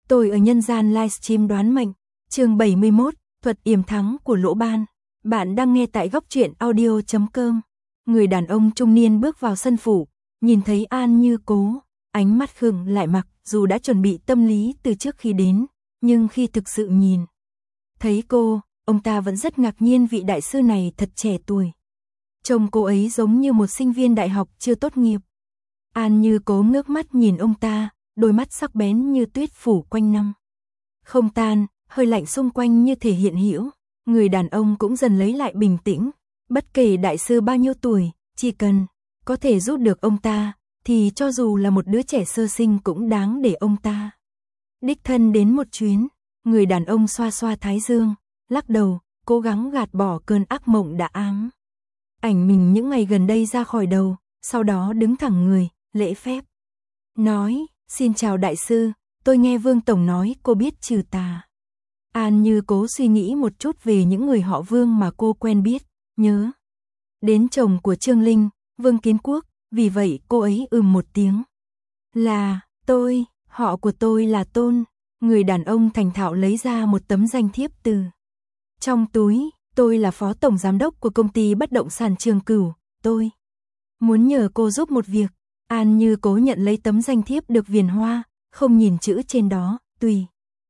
Tôi ở nhân gian livestream đoán mệnh, chương 71, thuật yểm thắng của Lỗ Ban. Bạn đang nghe tại góc truyện audio.com. Người đàn ông trung niên bước vào sân phủ, nhìn thấy An Như Cố, ánh mắt khựng lại, mặc dù đã chuẩn bị tâm lý từ trước khi đến, nhưng khi thực sự nhìn thấy cô, ông ta vẫn rất ngạc nhiên, vị đại sư này thật trẻ tuổi. Trông cô ấy giống như một sinh viên đại học chưa tốt nghiệp. An Như Cố ngước mắt nhìn ông ta, đôi mắt sắc bén như tuyết phủ quanh năm không tan, hơi lạnh xung quanh như thể hiện hữu. Người đàn ông cũng dần lấy lại bình tĩnh, bất kể đại sư bao nhiêu tuổi, chỉ cần có thể giúp được ông ta, thì cho dù là một đứa trẻ sơ sinh cũng đáng để ông ta đích thân đến một chuyến. Người đàn ông xoa xoa thái dương, lắc đầu, cố gắng gạt bỏ cơn ác mộng đã ám ảnh mình những ngày gần đây ra khỏi đầu, sau đó đứng thẳng người, lễ phép nói: "Xin chào đại sư, tôi nghe Vương tổng nói cô biết trừ tà." An Như Cố suy nghĩ một chút về những người họ Vương mà cô quen biết, nhớ đến chồng của Trương Linh, Vương Kiến Quốc, vì vậy cô ấy một tiếng. "Là, tôi, họ của tôi là Tôn." Người đàn ông thành thạo lấy ra một tấm danh thiếp từ trong túi: "Tôi là phó tổng giám đốc của công ty bất động sản Trường Cửu, tôi muốn nhờ cô giúp một việc." An Như Cố nhận lấy tấm danh thiếp được viền hoa, không nhìn chữ trên đó, tùy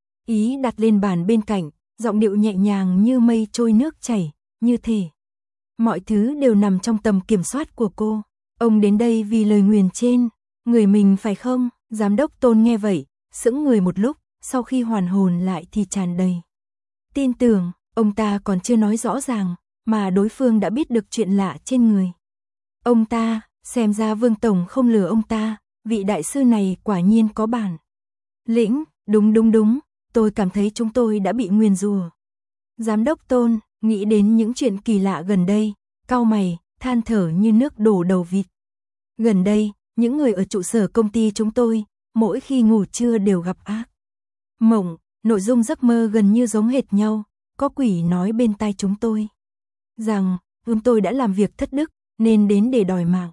ý đặt lên bàn bên cạnh, giọng điệu nhẹ nhàng như mây trôi nước chảy, như thể mọi thứ đều nằm trong tầm kiểm soát của cô. "Ông đến đây vì lời nguyền trên người mình phải không?" Giám đốc Tôn nghe vậy, sững người một lúc, sau khi hoàn hồn lại thì tràn đầy tin tưởng. Ông ta còn chưa nói rõ ràng, mà đối phương đã biết được chuyện lạ trên người ông ta. Xem ra Vương tổng không lừa ông ta, vị đại sư này quả nhiên có bản lĩnh. Đúng, tôi cảm thấy chúng tôi đã bị nguyền rủa." Giám đốc Tôn nghĩ đến những chuyện kỳ lạ gần đây, cau mày, than thở như nước đổ đầu vịt. "Gần đây, những người ở trụ sở công ty chúng tôi, mỗi khi ngủ trưa đều gặp ác mộng, nội dung giấc mơ gần như giống hệt nhau. Có quỷ nói bên tai chúng tôi rằng tôi đã làm việc thất đức, nên đến để đòi mạng."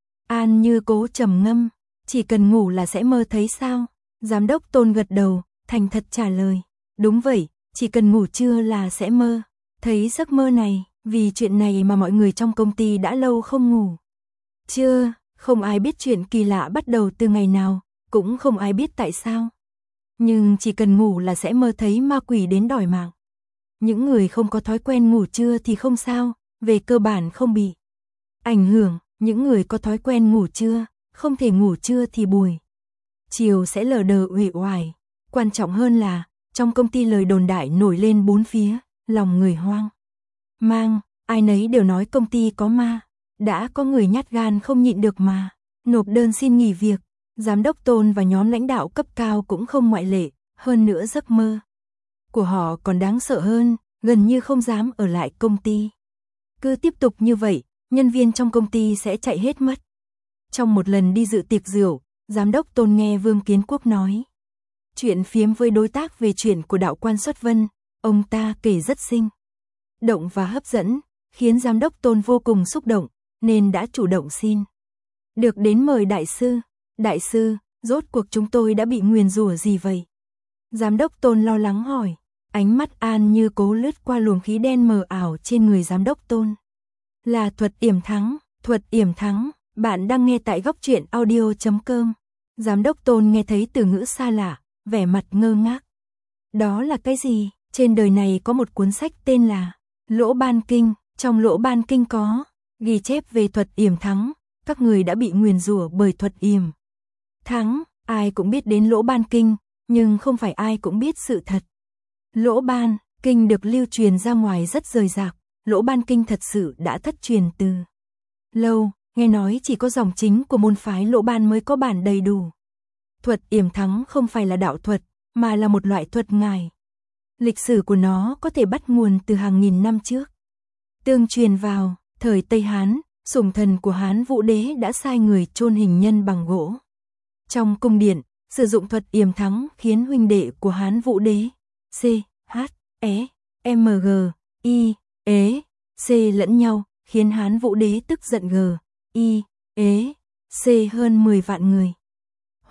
An Như Cố trầm ngâm: "Chỉ cần ngủ là sẽ mơ thấy sao?" Giám đốc Tôn gật đầu, thành thật trả lời: "Đúng vậy, chỉ cần ngủ trưa là sẽ mơ thấy giấc mơ này. Vì chuyện này mà mọi người trong công ty đã lâu không ngủ trưa, không ai biết chuyện kỳ lạ bắt đầu từ ngày nào, cũng không ai biết tại sao. Nhưng chỉ cần ngủ là sẽ mơ thấy ma quỷ đến đòi mạng. Những người không có thói quen ngủ trưa thì không sao, về cơ bản không bị ảnh hưởng. Những người có thói quen ngủ trưa, không thể ngủ trưa thì buổi chiều sẽ lờ đờ uể oải. Quan trọng hơn là, trong công ty lời đồn đại nổi lên bốn phía, lòng người hoang mang, ai nấy đều nói công ty có ma. Đã có người nhát gan không nhịn được mà nộp đơn xin nghỉ việc. Giám đốc Tôn và nhóm lãnh đạo cấp cao cũng không ngoại lệ. Hơn nữa giấc mơ của họ còn đáng sợ hơn, gần như không dám ở lại công ty. Cứ tiếp tục như vậy, nhân viên trong công ty sẽ chạy hết mất. Trong một lần đi dự tiệc rượu, giám đốc Tôn nghe Vương Kiến Quốc nói chuyện phiếm với đối tác về chuyện của đạo quan Xuất Vân. Ông ta kể rất sinh động và hấp dẫn, khiến giám đốc Tôn vô cùng xúc động, nên đã chủ động xin được đến mời đại sư. "Đại sư, rốt cuộc chúng tôi đã bị nguyền rủa gì vậy?" Giám đốc Tôn lo lắng hỏi. Ánh mắt An Như Cố lướt qua luồng khí đen mờ ảo trên người giám đốc Tôn. "Là thuật yểm thắng." "Thuật yểm thắng." Bạn đang nghe tại góc truyện audio.com. Giám đốc Tôn nghe thấy từ ngữ xa lạ, vẻ mặt ngơ ngác. "Đó là cái gì?" "Trên đời này có một cuốn sách tên là Lỗ Ban Kinh. Trong Lỗ Ban Kinh có ghi chép về thuật yểm thắng. Các người đã bị nguyền rủa bởi thuật yểm thắng." Ai cũng biết đến Lỗ Ban Kinh, nhưng không phải ai cũng biết sự thật. Lỗ Ban Kinh được lưu truyền ra ngoài rất rời rạc. Lỗ Ban Kinh thật sự đã thất truyền từ lâu, nghe nói chỉ có dòng chính của môn phái Lỗ Ban mới có bản đầy đủ. Thuật yểm thắng không phải là đạo thuật, mà là một loại thuật ngải. Lịch sử của nó có thể bắt nguồn từ hàng nghìn năm trước. Tương truyền vào thời Tây Hán, sủng thần của Hán Vũ Đế đã sai người chôn hình nhân bằng gỗ trong cung điện, sử dụng thuật yểm thắng khiến huynh đệ của Hán Vũ Đế C, H, E, M, G, I, E, C lẫn nhau, khiến Hán Vũ Đế tức giận G, I, E, C hơn 10 vạn người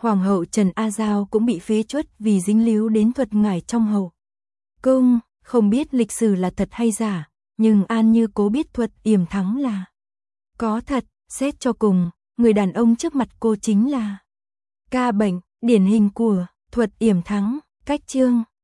Hoàng hậu Trần A Giao cũng bị phế truất vì dính líu đến thuật ngải trong hậu cung, không biết lịch sử là thật hay giả, nhưng An Như Cố biết thuật yểm thắng là có thật, xét cho cùng, người đàn ông trước mặt cô chính là ca bệnh, điển hình của thuật yểm thắng, cách chương